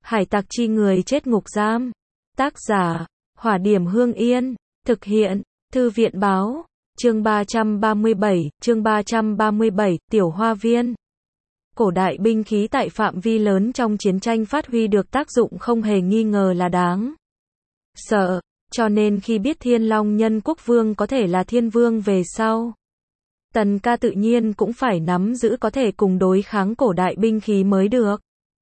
Hải tặc chi người chết ngục giam. Tác giả, Hỏa Điểm Hương Yên. Thực hiện, Thư viện Báo. Chương 337, Tiểu Hoa Viên. Cổ đại binh khí tại phạm vi lớn trong chiến tranh phát huy được tác dụng không hề nghi ngờ là đáng sợ, cho nên khi biết Thiên Long Nhân Quốc Vương có thể là thiên vương về sau, Tần Ca tự nhiên cũng phải nắm giữ có thể cùng đối kháng cổ đại binh khí mới được.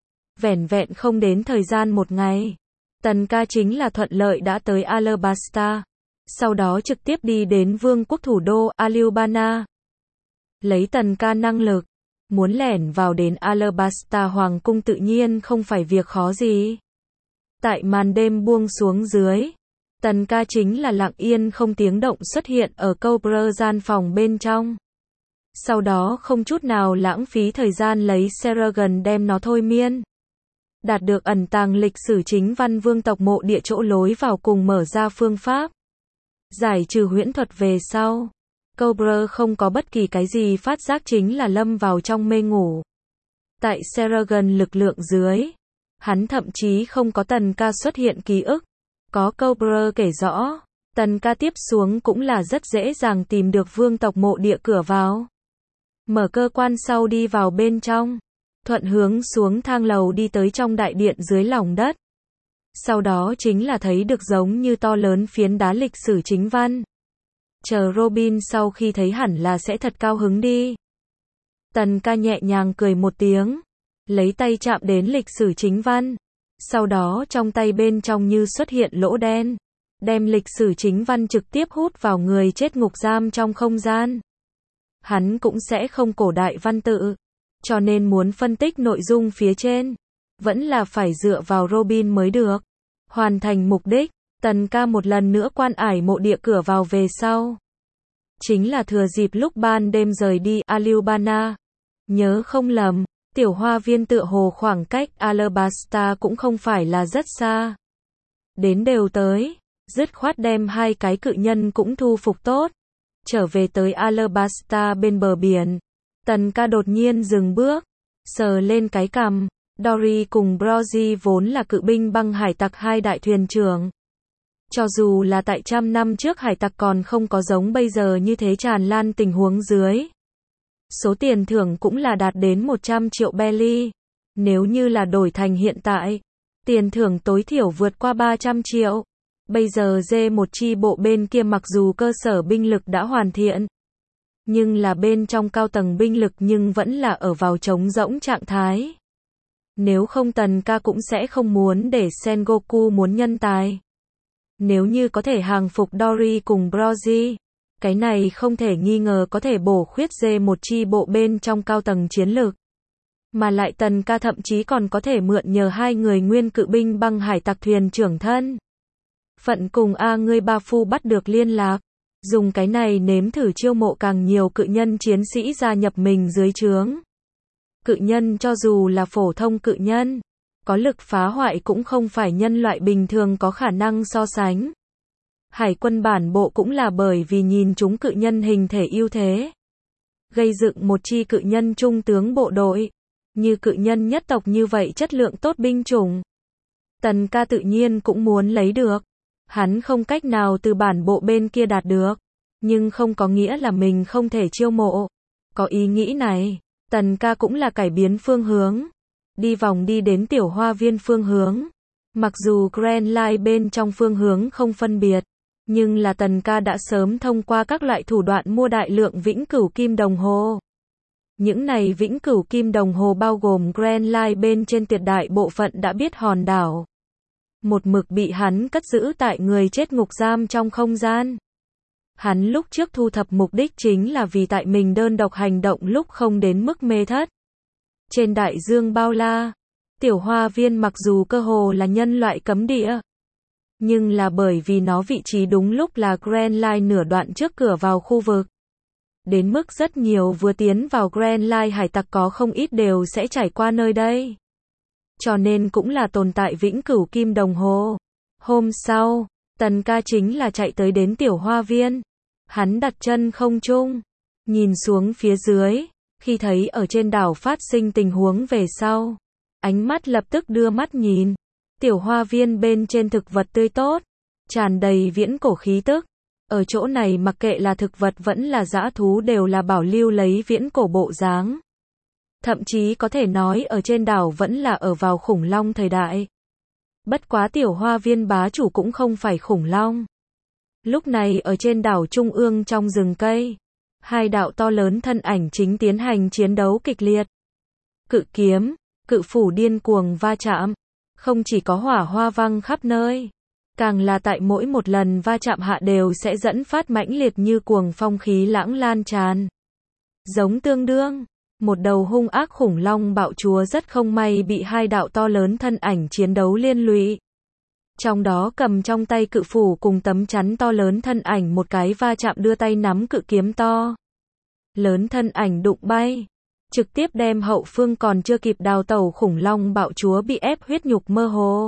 Vẻn vẹn không đến thời gian một ngày, Tần Ca chính là thuận lợi đã tới Alabasta, sau đó trực tiếp đi đến vương quốc thủ đô Alubana. Lấy Tần Ca năng lực, muốn lẻn vào đến Alabasta hoàng cung tự nhiên không phải việc khó gì. Tại màn đêm buông xuống dưới, Tần Ca chính là lặng yên không tiếng động xuất hiện ở Cobra gian phòng bên trong. Sau đó không chút nào lãng phí thời gian lấy Seragon đem nó thôi miên. Đạt được ẩn tàng lịch sử chính văn vương tộc mộ địa chỗ lối vào cùng mở ra phương pháp giải trừ huyễn thuật về sau, Cobra không có bất kỳ cái gì phát giác chính là lâm vào trong mê ngủ. Tại Seragon lực lượng dưới, hắn thậm chí không có Tần Ca xuất hiện ký ức. Có Cobra kể rõ, Tần Ca tiếp xuống cũng là rất dễ dàng tìm được vương tộc mộ địa cửa vào. Mở cơ quan sau đi vào bên trong, thuận hướng xuống thang lầu đi tới trong đại điện dưới lòng đất. Sau đó chính là thấy được giống như to lớn phiến đá lịch sử chính văn. Chờ Robin sau khi thấy hẳn là sẽ thật cao hứng đi. Tần Ca nhẹ nhàng cười một tiếng, lấy tay chạm đến lịch sử chính văn. Sau đó trong tay bên trong như xuất hiện lỗ đen, đem lịch sử chính văn trực tiếp hút vào người chết ngục giam trong không gian. Hắn cũng sẽ không cổ đại văn tự, cho nên muốn phân tích nội dung phía trên, vẫn là phải dựa vào Robin mới được. Hoàn thành mục đích, Tần Ca một lần nữa quan ải mộ địa cửa vào về sau. Chính là thừa dịp lúc ban đêm rời đi Alubana. Nhớ không lầm, Tiểu Hoa Viên tựa hồ khoảng cách Alabasta cũng không phải là rất xa. Đến đều tới, dứt khoát đem hai cái cự nhân cũng thu phục tốt. Trở về tới Alabasta bên bờ biển, Tần Ca đột nhiên dừng bước, sờ lên cái cằm. Dory cùng Brody vốn là cự binh băng hải tặc hai đại thuyền trưởng. Cho dù là tại trăm năm trước hải tặc còn không có giống bây giờ như thế tràn lan tình huống dưới, số tiền thưởng cũng là đạt đến 100 triệu belly. Nếu như là đổi thành hiện tại, tiền thưởng tối thiểu vượt qua 300 triệu. Bây giờ D1 chi bộ bên kia mặc dù cơ sở binh lực đã hoàn thiện, nhưng là bên trong cao tầng binh lực nhưng vẫn là ở vào trống rỗng trạng thái. Nếu không Tần Ca cũng sẽ không muốn để Sengoku muốn nhân tài. Nếu như có thể hàng phục Dory cùng Brody, cái này không thể nghi ngờ có thể bổ khuyết D1 chi bộ bên trong cao tầng chiến lược. Mà lại Tần Ca thậm chí còn có thể mượn nhờ hai người nguyên cự binh băng hải tặc thuyền trưởng thân phận cùng ngươi ba phu bắt được liên lạc. Dùng cái này nếm thử chiêu mộ càng nhiều cự nhân chiến sĩ gia nhập mình dưới trướng. Cự nhân cho dù là phổ thông cự nhân, có lực phá hoại cũng không phải nhân loại bình thường có khả năng so sánh. Hải quân bản bộ cũng là bởi vì nhìn chúng cự nhân hình thể ưu thế, gây dựng một chi cự nhân trung tướng bộ đội, như cự nhân nhất tộc như vậy chất lượng tốt binh chủng. Tần Ca tự nhiên cũng muốn lấy được. Hắn không cách nào từ bản bộ bên kia đạt được, nhưng không có nghĩa là mình không thể chiêu mộ. Có ý nghĩ này, Tần Ca cũng là cải biến phương hướng, đi vòng đi đến Tiểu Hoa Viên phương hướng. Mặc dù Grand Line bên trong phương hướng không phân biệt, nhưng là Tần Ca đã sớm thông qua các loại thủ đoạn mua đại lượng vĩnh cửu kim đồng hồ. Những này vĩnh cửu kim đồng hồ bao gồm Grand Line bên trên tuyệt đại bộ phận đã biết hòn đảo. Một mực bị hắn cất giữ tại người chết ngục giam trong không gian. Hắn lúc trước thu thập mục đích chính là vì tại mình đơn độc hành động lúc không đến mức mê thất. Trên đại dương bao la, Tiểu Hoa Viên mặc dù cơ hồ là nhân loại cấm địa, nhưng là bởi vì nó vị trí đúng lúc là Grand Line nửa đoạn trước cửa vào khu vực. Đến mức rất nhiều vừa tiến vào Grand Line hải tặc có không ít đều sẽ trải qua nơi đây. Cho nên cũng là tồn tại vĩnh cửu kim đồng hồ. Hôm sau, Tần Ca chính là chạy tới đến Tiểu Hoa Viên. Hắn đặt chân không trung, nhìn xuống phía dưới, khi thấy ở trên đảo phát sinh tình huống về sau, Ánh mắt lập tức đưa mắt nhìn. Tiểu hoa viên bên trên thực vật tươi tốt, tràn đầy viễn cổ khí tức. Ở chỗ này mặc kệ là thực vật vẫn là dã thú đều là bảo lưu lấy viễn cổ bộ dáng. Thậm chí có thể nói ở trên đảo vẫn là ở vào khủng long thời đại. Bất quá tiểu hoa viên bá chủ cũng không phải khủng long. Lúc này ở trên đảo trung ương trong rừng cây, hai đạo to lớn thân ảnh chính tiến hành chiến đấu kịch liệt. Cự kiếm, cự phủ điên cuồng va chạm, không chỉ có hỏa hoa văng khắp nơi, càng là tại mỗi một lần va chạm hạ đều sẽ dẫn phát mãnh liệt như cuồng phong khí lãng lan tràn. Giống tương đương, một đầu hung ác khủng long bạo chúa rất không may bị hai đạo to lớn thân ảnh chiến đấu liên lụy. Trong đó cầm trong tay cự phủ cùng tấm chắn to lớn thân ảnh một cái va chạm đưa tay nắm cự kiếm to lớn thân ảnh đụng bay, trực tiếp đem hậu phương còn chưa kịp đào tẩu khủng long bạo chúa bị ép huyết nhục mơ hồ.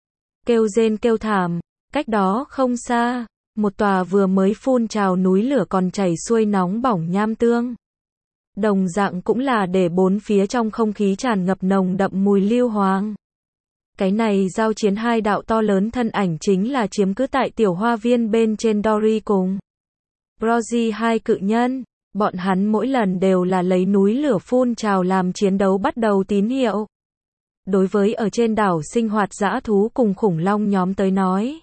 Kêu rên kêu thảm, cách đó không xa, một tòa vừa mới phun trào núi lửa còn chảy xuôi nóng bỏng nham tương. Đồng dạng cũng là để bốn phía trong không khí tràn ngập nồng đậm mùi lưu hoàng. Cái này giao chiến hai đạo to lớn thân ảnh chính là chiếm cứ tại tiểu hoa viên bên trên Dory cùng Brogy hai cự nhân. Bọn hắn mỗi lần đều là lấy núi lửa phun trào làm chiến đấu bắt đầu tín hiệu. Đối với ở trên đảo sinh hoạt dã thú cùng khủng long nhóm tới nói,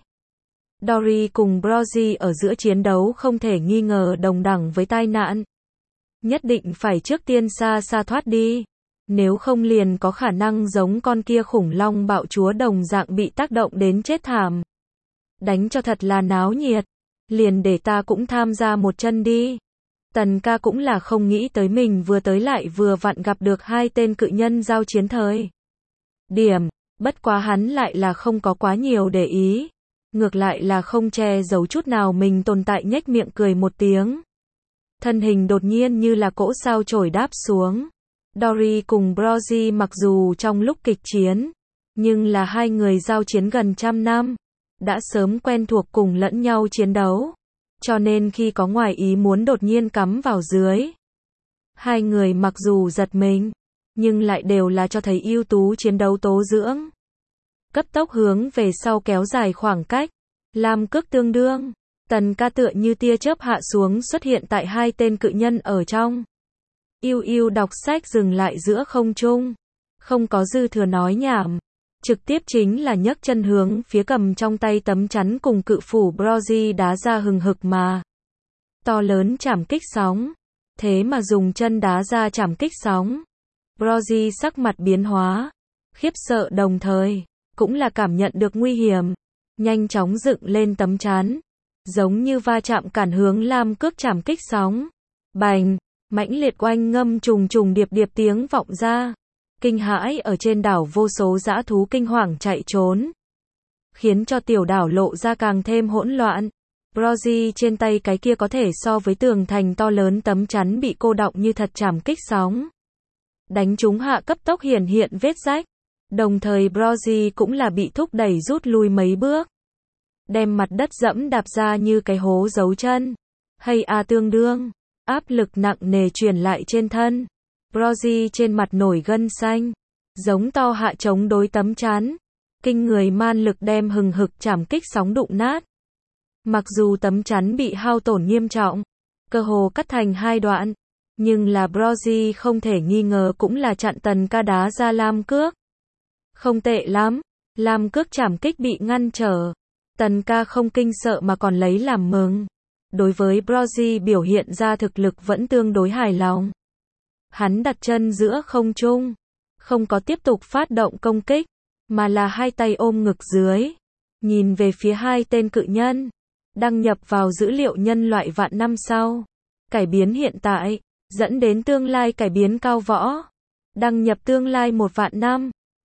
Dory cùng Brogy ở giữa chiến đấu không thể nghi ngờ đồng đẳng với tai nạn. Nhất định phải trước tiên xa xa thoát đi, nếu không liền có khả năng giống con kia khủng long bạo chúa đồng dạng bị tác động đến chết thảm. Đánh cho thật là náo nhiệt, liền để ta cũng tham gia một chân đi. Tần ca cũng là không nghĩ tới mình vừa tới lại vừa vặn gặp được hai tên cự nhân giao chiến thời điểm, bất quá hắn lại là không có quá nhiều để ý, ngược lại là không che giấu chút nào mình tồn tại, nhếch miệng cười một tiếng. Thân hình đột nhiên như là cỗ sao chổi đáp xuống. Dory cùng Brogy mặc dù trong lúc kịch chiến, nhưng là hai người giao chiến gần trăm năm, đã sớm quen thuộc cùng lẫn nhau chiến đấu. Cho nên khi có ngoài ý muốn đột nhiên cắm vào dưới, hai người mặc dù giật mình, nhưng lại đều là cho thấy ưu tú chiến đấu tố dưỡng. Cấp tốc hướng về sau kéo dài khoảng cách, làm cước tương đương, Tần ca tựa như tia chớp hạ xuống xuất hiện tại hai tên cự nhân ở trong. Yêu đọc sách dừng lại giữa không trung, không có dư thừa nói nhảm. Trực tiếp chính là nhấc chân hướng phía cầm trong tay tấm chắn cùng cự phủ Brogy đá ra hừng hực mà to lớn chảm kích sóng. Thế mà dùng chân đá ra chảm kích sóng, Brogy sắc mặt biến hóa, khiếp sợ đồng thời cũng là cảm nhận được nguy hiểm, nhanh chóng dựng lên tấm chắn, giống như va chạm cản hướng lam cước chảm kích sóng. Bành, mãnh liệt oanh ngâm trùng trùng điệp điệp tiếng vọng ra. Kinh hãi ở trên đảo vô số dã thú kinh hoàng chạy trốn, khiến cho tiểu đảo lộ ra càng thêm hỗn loạn. Brogy trên tay cái kia có thể so với tường thành to lớn tấm chắn bị cô đọng như thật chảm kích sóng. Đánh trúng hạ cấp tốc hiển hiện vết rách, đồng thời Brogy cũng là bị thúc đẩy rút lui mấy bước, đem mặt đất dẫm đạp ra như cái hố dấu chân. Hay tương đương, áp lực nặng nề truyền lại trên thân. Brogy trên mặt nổi gân xanh, giống to hạ chống đối tấm chắn. Kinh người man lực đem hừng hực chảm kích sóng đụng nát. Mặc dù tấm chắn bị hao tổn nghiêm trọng, cơ hồ cắt thành hai đoạn, nhưng là Brogy không thể nghi ngờ cũng là chặn tần ca đá ra lam cước. Không tệ lắm, lam cước chảm kích bị ngăn trở. Tần ca không kinh sợ mà còn lấy làm mừng. Đối với Brogy biểu hiện ra thực lực vẫn tương đối hài lòng. Hắn đặt chân giữa không trung, không có tiếp tục phát động công kích, mà là hai tay ôm ngực dưới, nhìn về phía hai tên cự nhân, đăng nhập vào dữ liệu nhân loại vạn năm sau, cải biến hiện tại, dẫn đến tương lai cải biến cao võ, đăng nhập tương lai 1 vạn năm.